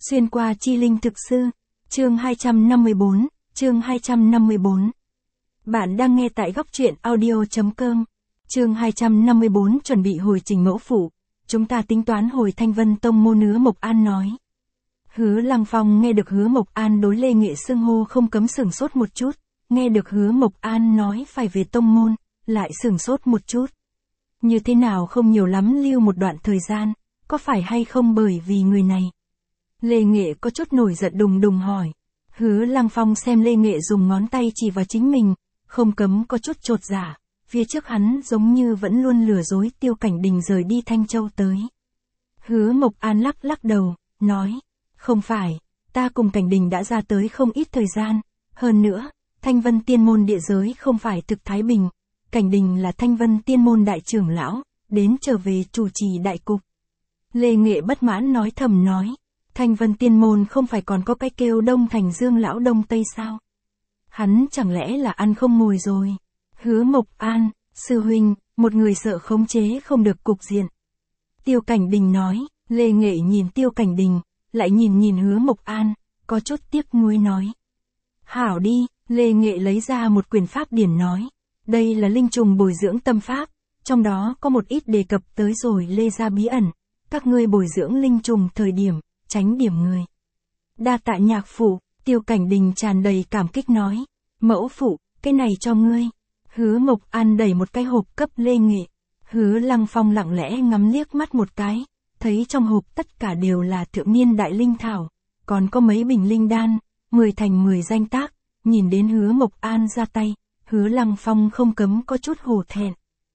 Xuyên qua chi linh thực sư, chương 254, chương 254. Bạn đang nghe tại góc truyện audio.com. Chương 254 chuẩn bị hồi trình mẫu phủ, chúng ta tính toán hồi Thanh Vân Tông môn. Hứa Mộc An nói. Hứa Lăng Phong nghe được Hứa Mộc An đối Lê Nghệ xưng hô không cấm sửng sốt một chút, nghe được Hứa Mộc An nói phải về tông môn, lại sửng sốt một chút. Như thế nào không nhiều lắm lưu một đoạn thời gian, có phải hay không bởi vì người này? Lê Nghệ có chút nổi giận đùng đùng hỏi. Hứa Lăng Phong xem Lê Nghệ dùng ngón tay chỉ vào chính mình, không cấm có chút chột dạ, phía trước hắn giống như vẫn luôn lừa dối Tiêu Cảnh Đình rời đi Thanh Châu tới. Hứa Mộc An lắc lắc đầu, nói, không phải, ta cùng Cảnh Đình đã ra tới không ít thời gian, hơn nữa, Thanh Vân Tiên môn địa giới không phải thực Thái Bình, Cảnh Đình là Thanh Vân Tiên môn đại trưởng lão, đến trở về chủ trì đại cục. Lê Nghệ bất mãn nói thầm nói, Thanh Vân Tiên môn không phải còn có cái kêu Đông Thành Dương lão Đông Tây sao? Hắn chẳng lẽ là ăn không ngồi rồi? Hứa Mộc An, sư huynh, một người sợ khống chế không được cục diện. Tiêu Cảnh Đình nói. Lê Nghệ nhìn Tiêu Cảnh Đình, lại nhìn Hứa Mộc An, có chút tiếc nuối nói. Hảo đi, Lê Nghệ lấy ra một quyển pháp điển nói. Đây là linh trùng bồi dưỡng tâm pháp, trong đó có một ít đề cập tới rồi Lê gia bí ẩn. Các ngươi bồi dưỡng linh trùng thời điểm, tránh điểm người. Đa tạ nhạc phụ, Tiêu Cảnh Đình tràn đầy cảm kích nói. Mẫu phụ, cái này cho ngươi. Hứa Mộc An đẩy một cái hộp cấp Lê Nghệ. Hứa Lăng Phong lặng lẽ ngắm liếc mắt một cái, thấy trong hộp tất cả đều là thượng niên đại linh thảo, còn có mấy bình linh đan, 10 thành 10 danh tác. Nhìn đến Hứa Mộc An ra tay, Hứa Lăng Phong không cấm có chút hổ thẹn.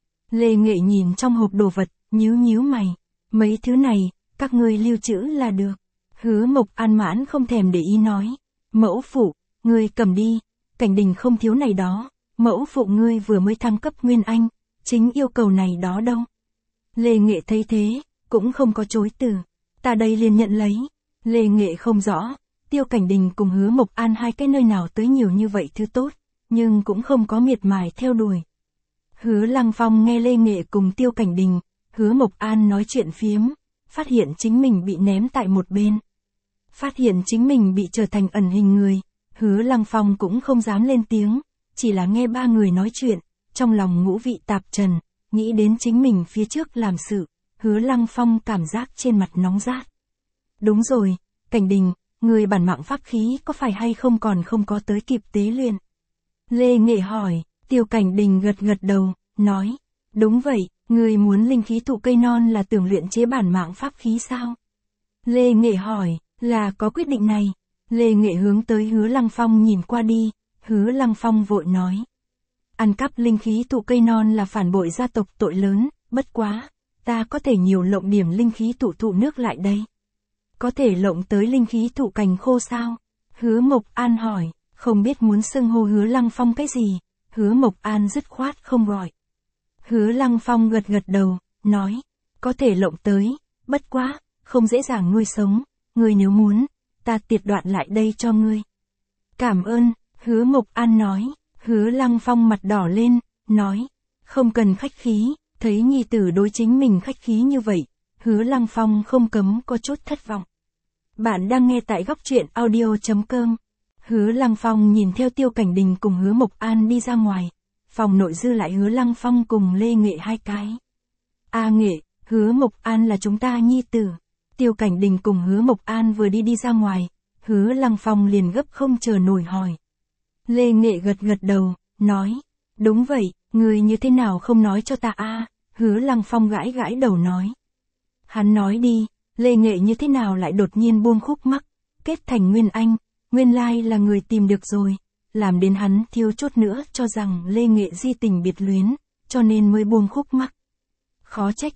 Lê Nghệ nhìn trong hộp đồ vật, nhíu mày. Mấy thứ này, các ngươi lưu trữ là được. Hứa Mộc An mãn không thèm để ý nói. Mẫu phụ, ngươi cầm đi, Cảnh Đình không thiếu này đó. Mẫu phụ ngươi vừa mới thăng cấp Nguyên Anh, chính yêu cầu này đó đâu. Lê Nghệ thấy thế, cũng không có chối từ. Ta đây liền nhận lấy. Lê Nghệ không rõ, Tiêu Cảnh Đình cùng Hứa Mộc An hai cái nơi nào tới nhiều như vậy thứ tốt, nhưng cũng không có miệt mài theo đuổi. Hứa Lăng Phong nghe Lê Nghệ cùng Tiêu Cảnh Đình, Hứa Mộc An nói chuyện phiếm, phát hiện chính mình bị ném tại một bên. Phát hiện chính mình bị trở thành ẩn hình người, Hứa Lăng Phong cũng không dám lên tiếng, chỉ là nghe ba người nói chuyện, trong lòng ngũ vị tạp trần, nghĩ đến chính mình phía trước làm sự, Hứa Lăng Phong cảm giác trên mặt nóng rát. Đúng rồi, Cảnh Đình, người bản mạng pháp khí có phải hay không còn không có tới kịp tế luyện? Lê Nghệ hỏi. Tiêu Cảnh Đình gật đầu, nói, đúng vậy, người muốn linh khí thụ cây non là tưởng luyện chế bản mạng pháp khí sao? Lê Nghệ hỏi, là có quyết định này. Lê Nghệ hướng tới Hứa Lăng Phong nhìn qua đi, Hứa Lăng Phong vội nói. Ăn cắp linh khí thụ cây non là phản bội gia tộc tội lớn, bất quá, ta có thể nhiều lộng điểm linh khí thụ nước lại đây. Có thể lộng tới linh khí thụ cành khô sao? Hứa Mộc An hỏi, không biết muốn xưng hô Hứa Lăng Phong cái gì? Hứa Mộc An dứt khoát không gọi. Hứa Lăng Phong gật đầu, nói, có thể lộng tới, bất quá, không dễ dàng nuôi sống, ngươi nếu muốn, ta tiệt đoạn lại đây cho ngươi. Cảm ơn, Hứa Mộc An nói. Hứa Lăng Phong mặt đỏ lên, nói, không cần khách khí, thấy nhi tử đối chính mình khách khí như vậy, Hứa Lăng Phong không cấm có chút thất vọng. Bạn đang nghe tại góc truyện audio.com. Hứa Lăng Phong nhìn theo Tiêu Cảnh Đình cùng Hứa Mộc An đi ra ngoài, phòng nội dư lại Hứa Lăng Phong cùng Lê Nghệ hai cái. A Nghệ, Hứa Mộc An là chúng ta nhi tử. Tiêu Cảnh Đình cùng Hứa Mộc An vừa đi ra ngoài, Hứa Lăng Phong liền gấp không chờ nổi hỏi. Lê Nghệ gật đầu, nói, đúng vậy, người như thế nào không nói cho ta a? Hứa Lăng Phong gãi đầu nói. Hắn nói đi, Lê Nghệ như thế nào lại đột nhiên buông khúc mắc, kết thành Nguyên Anh, nguyên lai là người tìm được rồi, làm đến hắn thiếu chút nữa cho rằng Lê Nghệ di tình biệt luyến, cho nên mới buông khúc mắc. Khó trách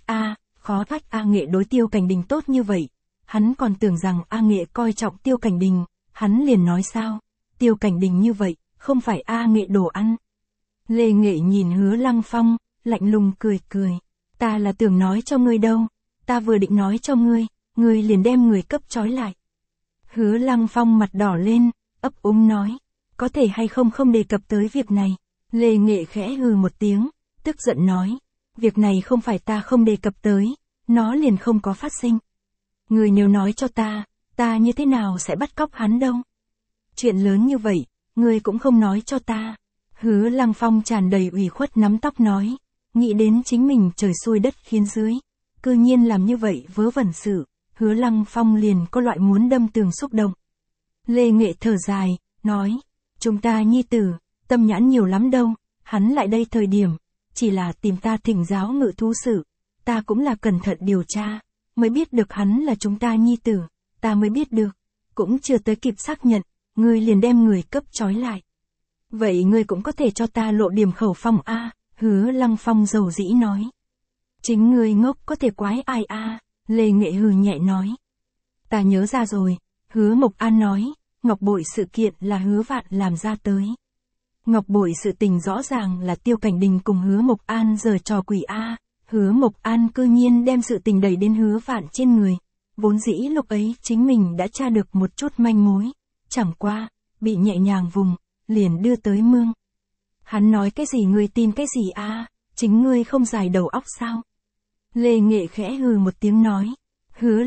A Nghệ đối Tiêu Cảnh Đình tốt như vậy, hắn còn tưởng rằng A Nghệ coi trọng Tiêu Cảnh Đình, hắn liền nói sao, Tiêu Cảnh Đình như vậy, không phải A Nghệ đồ ăn. Lê Nghệ nhìn Hứa Lăng Phong, lạnh lùng cười, ta là tưởng nói cho ngươi đâu, ta vừa định nói cho ngươi liền đem người cấp trói lại. Hứa Lăng Phong mặt đỏ lên, ấp úng nói, có thể hay không đề cập tới việc này. Lê Nghệ khẽ hừ một tiếng, tức giận nói, việc này không phải ta không đề cập tới, nó liền không có phát sinh. Người nếu nói cho ta ta như thế nào sẽ bắt cóc hắn đâu? Chuyện lớn như vậy, ngươi cũng không nói cho ta. Hứa Lăng Phong tràn đầy ủy khuất nắm tóc nói, nghĩ đến chính mình trời xui đất khiến dưới, cư nhiên làm như vậy vớ vẩn sự, Hứa Lăng Phong liền có loại muốn đâm tường xúc động. Lê Nghệ thở dài, nói, chúng ta nhi tử, tâm nhãn nhiều lắm đâu, hắn lại đây thời điểm, chỉ là tìm ta thỉnh giáo ngự thú sự, ta cũng là cẩn thận điều tra, mới biết được hắn là chúng ta nhi tử, ta mới biết được, cũng chưa tới kịp xác nhận, ngươi liền đem người cấp trói lại. Vậy ngươi cũng có thể cho ta lộ điểm khẩu phong a, Hứa Lăng Phong dầu dĩ nói. Chính ngươi ngốc có thể quái ai a, Lê Nghệ hừ nhẹ nói. Ta nhớ ra rồi, Hứa Mộc An nói, ngọc bội sự kiện là Hứa Vạn làm ra tới. Ngọc bội sự tình rõ ràng là Tiêu Cảnh Đình cùng Hứa Mộc An giở trò quỷ a, Hứa Mộc An cư nhiên đem sự tình đẩy đến Hứa Vạn trên người. Vốn dĩ lúc ấy chính mình đã tra được một chút manh mối, chẳng qua, bị nhẹ nhàng vùng, liền đưa tới mương. Hắn nói cái gì ngươi tin cái gì a, chính ngươi không dài đầu óc sao? Lê Nghệ khẽ hừ một tiếng nói. Hứa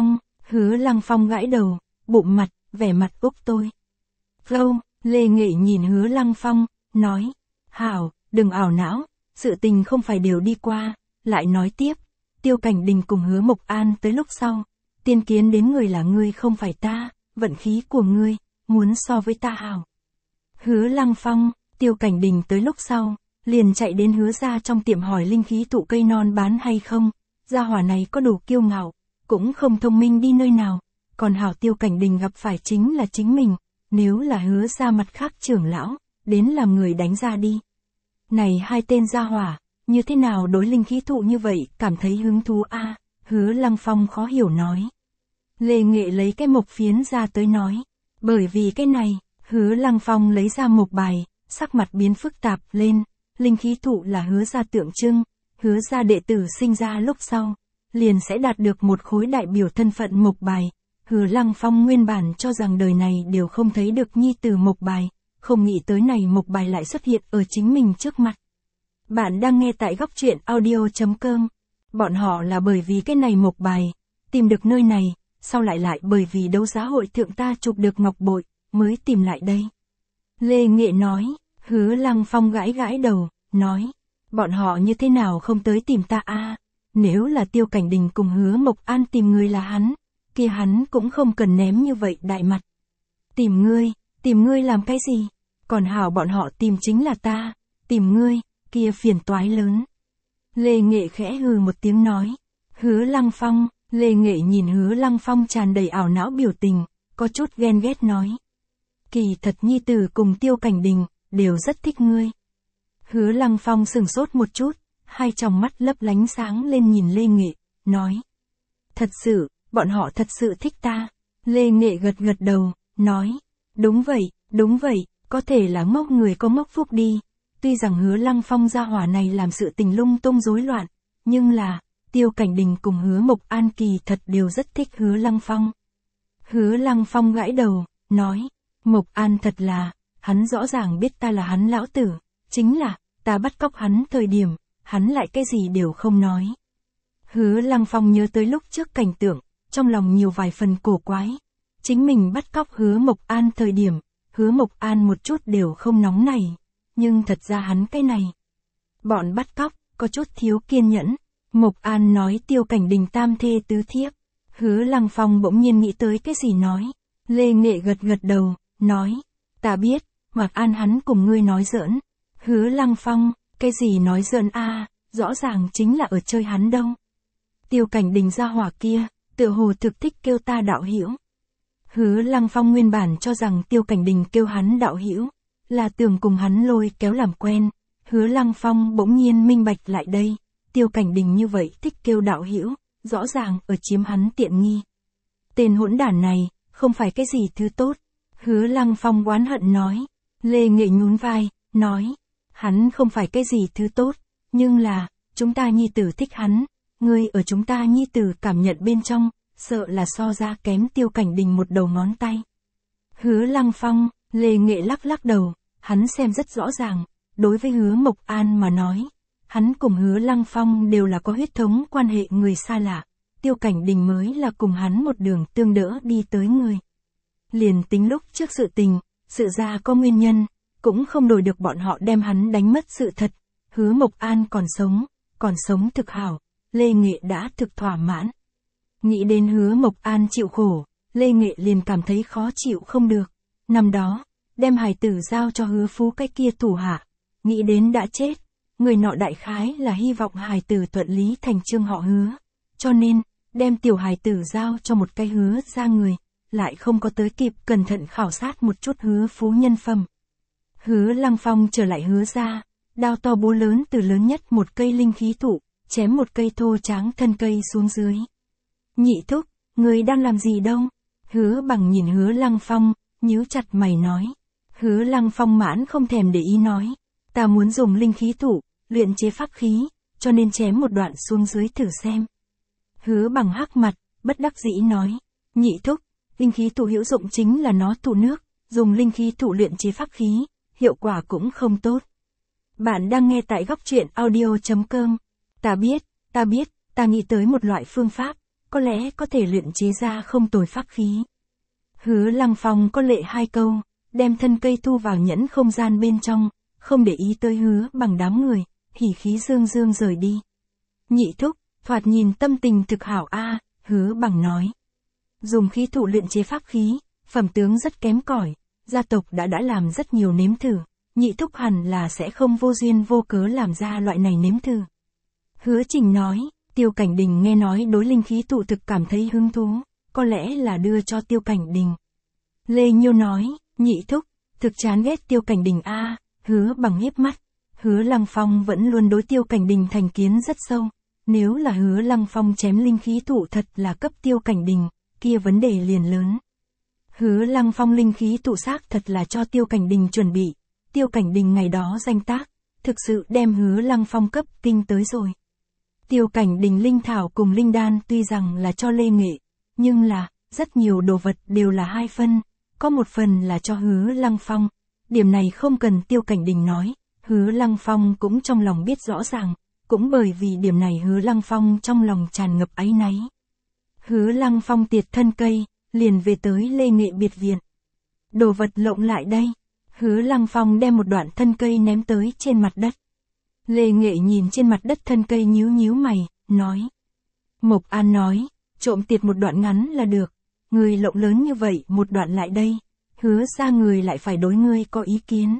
Lăng Phong gãi đầu, bụng mặt, vẻ mặt úc tôi. Gâu, Lê Nghệ nhìn Hứa Lăng Phong, nói. Hảo, đừng ảo não, sự tình không phải đều đi qua, lại nói tiếp. Tiêu Cảnh Đình cùng Hứa Mộc An tới lúc sau, tiên kiến đến người là ngươi không phải ta, vận khí của ngươi, muốn so với ta hảo. Hứa Lăng Phong, Tiêu Cảnh Đình tới lúc sau, liền chạy đến Hứa ra trong tiệm hỏi linh khí thụ cây non bán hay không, gia hỏa này có đủ kiêu ngạo, cũng không thông minh đi nơi nào, còn hảo Tiêu Cảnh Đình gặp phải chính là chính mình, nếu là Hứa ra mặt khác trưởng lão, đến làm người đánh ra đi. Này hai tên gia hỏa, như thế nào đối linh khí thụ như vậy, cảm thấy hứng thú a, Hứa Lăng Phong khó hiểu nói. Lê Nghệ lấy cái mộc phiến ra tới nói, bởi vì cái này, Hứa Lăng Phong lấy ra một bài, sắc mặt biến phức tạp lên, linh khí thụ là Hứa ra tượng trưng, Hứa ra đệ tử sinh ra lúc sau, liền sẽ đạt được một khối đại biểu thân phận mộc bài. Hứa Lăng Phong nguyên bản cho rằng đời này đều không thấy được nhi tử mộc bài, không nghĩ tới này mộc bài lại xuất hiện ở chính mình trước mặt. Bạn đang nghe tại góc truyện audio.com. Bọn họ là bởi vì cái này mộc bài, tìm được nơi này, sau lại bởi vì đấu giá hội thượng ta chụp được ngọc bội, mới tìm lại đây. Lê Nghệ nói. Hứa Lăng Phong gãi đầu, nói, bọn họ như thế nào không tới tìm ta a? Nếu là Tiêu Cảnh Đình cùng Hứa Mộc An tìm người là hắn, kia hắn cũng không cần ném như vậy đại mặt. Tìm ngươi làm cái gì? Còn hảo bọn họ tìm chính là ta, tìm ngươi, kia phiền toái lớn. Lê Nghệ khẽ hừ một tiếng nói. Hứa Lăng Phong, Lê Nghệ nhìn Hứa Lăng Phong tràn đầy ảo não biểu tình, có chút ghen ghét nói. Kỳ thật nhi tử cùng Tiêu Cảnh Đình, đều rất thích ngươi. Hứa Lăng Phong sừng sốt một chút, hai tròng mắt lấp lánh sáng lên nhìn Lê Nghệ, nói. Thật sự, bọn họ thật sự thích ta. Lê Nghệ gật đầu, nói. Đúng vậy, có thể là ngốc người có ngốc phúc đi. Tuy rằng Hứa Lăng Phong gia hỏa này làm sự tình lung tung rối loạn, nhưng là, Tiêu Cảnh Đình cùng Hứa Mộc An kỳ thật đều rất thích Hứa Lăng Phong. Hứa Lăng Phong gãi đầu, nói. Mộc An thật là, hắn rõ ràng biết ta là hắn lão tử, chính là, ta bắt cóc hắn thời điểm, hắn lại cái gì đều không nói. Hứa Lăng Phong nhớ tới lúc trước cảnh tượng, trong lòng nhiều vài phần cổ quái. Chính mình bắt cóc Hứa Mộc An thời điểm, Hứa Mộc An một chút đều không nóng nảy, nhưng thật ra hắn cái này. Bọn bắt cóc, có chút thiếu kiên nhẫn. Mộc An nói Tiêu Cảnh Đình tam thê tứ thiếp. Hứa Lăng Phong bỗng nhiên nghĩ tới cái gì nói. Lê Nghệ gật đầu, nói. Ta biết, Mộc An hắn cùng ngươi nói giỡn. Hứa Lăng Phong, cái gì nói giỡn a, rõ ràng chính là ở chơi hắn đâu. Tiêu Cảnh Đình gia hỏa kia, tựa hồ thực thích kêu ta đạo hữu. Hứa Lăng Phong nguyên bản cho rằng Tiêu Cảnh Đình kêu hắn đạo hữu, là tưởng cùng hắn lôi kéo làm quen. Hứa Lăng Phong bỗng nhiên minh bạch lại đây, Tiêu Cảnh Đình như vậy thích kêu đạo hữu, rõ ràng ở chiếm hắn tiện nghi. Tên hỗn đản này, không phải cái gì thứ tốt. Hứa Lăng Phong oán hận nói. Lê Nghệ nhún vai, nói. Hắn không phải cái gì thứ tốt, nhưng là, chúng ta nhi tử thích hắn. Ngươi ở chúng ta nhi tử cảm nhận bên trong, sợ là so ra kém Tiêu Cảnh Đình một đầu ngón tay. Hứa Lăng Phong, Lê Nghệ lắc đầu, hắn xem rất rõ ràng, đối với Hứa Mộc An mà nói, hắn cùng Hứa Lăng Phong đều là có huyết thống quan hệ người xa lạ, Tiêu Cảnh Đình mới là cùng hắn một đường tương đỡ đi tới người. Liền tính lúc trước sự tình, sự ra có nguyên nhân, cũng không đổi được bọn họ đem hắn đánh mất sự thật. Hứa Mộc An còn sống thực hảo, Lê Nghệ đã thực thỏa mãn. Nghĩ đến Hứa Mộc An chịu khổ, Lê Nghệ liền cảm thấy khó chịu không được. Năm đó, đem hài tử giao cho Hứa Phú cái kia thủ hạ, nghĩ đến đã chết, người nọ đại khái là hy vọng hài tử thuận lý thành chương họ Hứa, cho nên, đem tiểu hài tử giao cho một cái Hứa ra người, lại không có tới kịp cẩn thận khảo sát một chút Hứa Phú nhân phẩm. Hứa Lăng Phong trở lại Hứa ra, đao to búa lớn từ lớn nhất một cây linh khí thụ, chém một cây thô tráng thân cây xuống dưới. Nhị thúc, người đang làm gì đâu? Hứa Bằng nhìn Hứa Lăng Phong, nhíu chặt mày nói. Hứa Lăng Phong mãn không thèm để ý nói. Ta muốn dùng linh khí thụ, luyện chế pháp khí, cho nên chém một đoạn xuống dưới thử xem. Hứa Bằng hắc mặt, bất đắc dĩ nói. Nhị thúc, linh khí thụ hữu dụng chính là nó thụ nước, dùng linh khí thụ luyện chế pháp khí, hiệu quả cũng không tốt. Bạn đang nghe tại góc truyện audio.com. Ta biết, ta nghĩ tới một loại phương pháp, có lẽ có thể luyện chế ra không tồi pháp khí. Hứa Lăng Phong có lệ hai câu, đem thân cây thu vào nhẫn không gian bên trong, không để ý tới Hứa Bằng đám người, hỉ khí dương dương rời đi. Nhị thúc, thoạt nhìn tâm tình thực hảo a, Hứa Bằng nói. Dùng khí thụ luyện chế pháp khí, phẩm tướng rất kém cỏi, gia tộc đã làm rất nhiều nếm thử, nhị thúc hẳn là sẽ không vô duyên vô cớ làm ra loại này nếm thử. Hứa Trình nói, Tiêu Cảnh Đình nghe nói đối linh khí thụ thực cảm thấy hứng thú, có lẽ là đưa cho Tiêu Cảnh Đình. Lê Nhiêu nói, nhị thúc, thực chán ghét Tiêu Cảnh Đình a. Hứa Bằng hiếp mắt. Hứa Lăng Phong vẫn luôn đối Tiêu Cảnh Đình thành kiến rất sâu. Nếu là Hứa Lăng Phong chém linh khí thụ thật là cấp Tiêu Cảnh Đình, kia vấn đề liền lớn. Hứa Lăng Phong linh khí thụ xác thật là cho Tiêu Cảnh Đình chuẩn bị. Tiêu Cảnh Đình ngày đó danh tác, thực sự đem Hứa Lăng Phong cấp kinh tới rồi. Tiêu Cảnh Đình linh thảo cùng linh đan tuy rằng là cho Lê Nghệ, nhưng là, rất nhiều đồ vật đều là hai phân, có một phần là cho Hứa Lăng Phong. Điểm này không cần Tiêu Cảnh Đình nói, Hứa Lăng Phong cũng trong lòng biết rõ ràng, cũng bởi vì điểm này Hứa Lăng Phong trong lòng tràn ngập áy náy. Hứa Lăng Phong tiệt thân cây, liền về tới Lê Nghệ biệt viện. Đồ vật lộng lại đây. Hứa Lăng Phong đem một đoạn thân cây ném tới trên mặt đất. Lê Nghệ nhìn trên mặt đất thân cây nhíu mày, nói. Mộc An nói, trộm tiệt một đoạn ngắn là được, người lộng lớn như vậy một đoạn lại đây, Hứa ra người lại phải đối ngươi có ý kiến.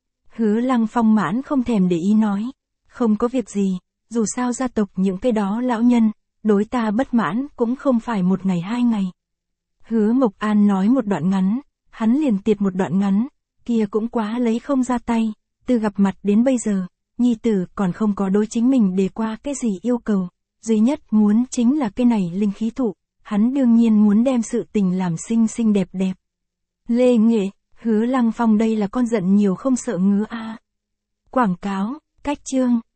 Hứa Lăng Phong mãn không thèm để ý nói, không có việc gì, dù sao gia tộc những cái đó lão nhân, đối ta bất mãn cũng không phải một ngày hai ngày. Hứa Mộc An nói một đoạn ngắn, hắn liền tiệt một đoạn ngắn, kia cũng quá lấy không ra tay, từ gặp mặt đến bây giờ, nhi tử còn không có đối chính mình đề qua cái gì yêu cầu, duy nhất muốn chính là cái này linh khí thụ, hắn đương nhiên muốn đem sự tình làm xinh đẹp đẹp. Lê Nghệ, Hứa Lăng Phong đây là con giận nhiều không sợ ngứa a. Quảng cáo, cách chương.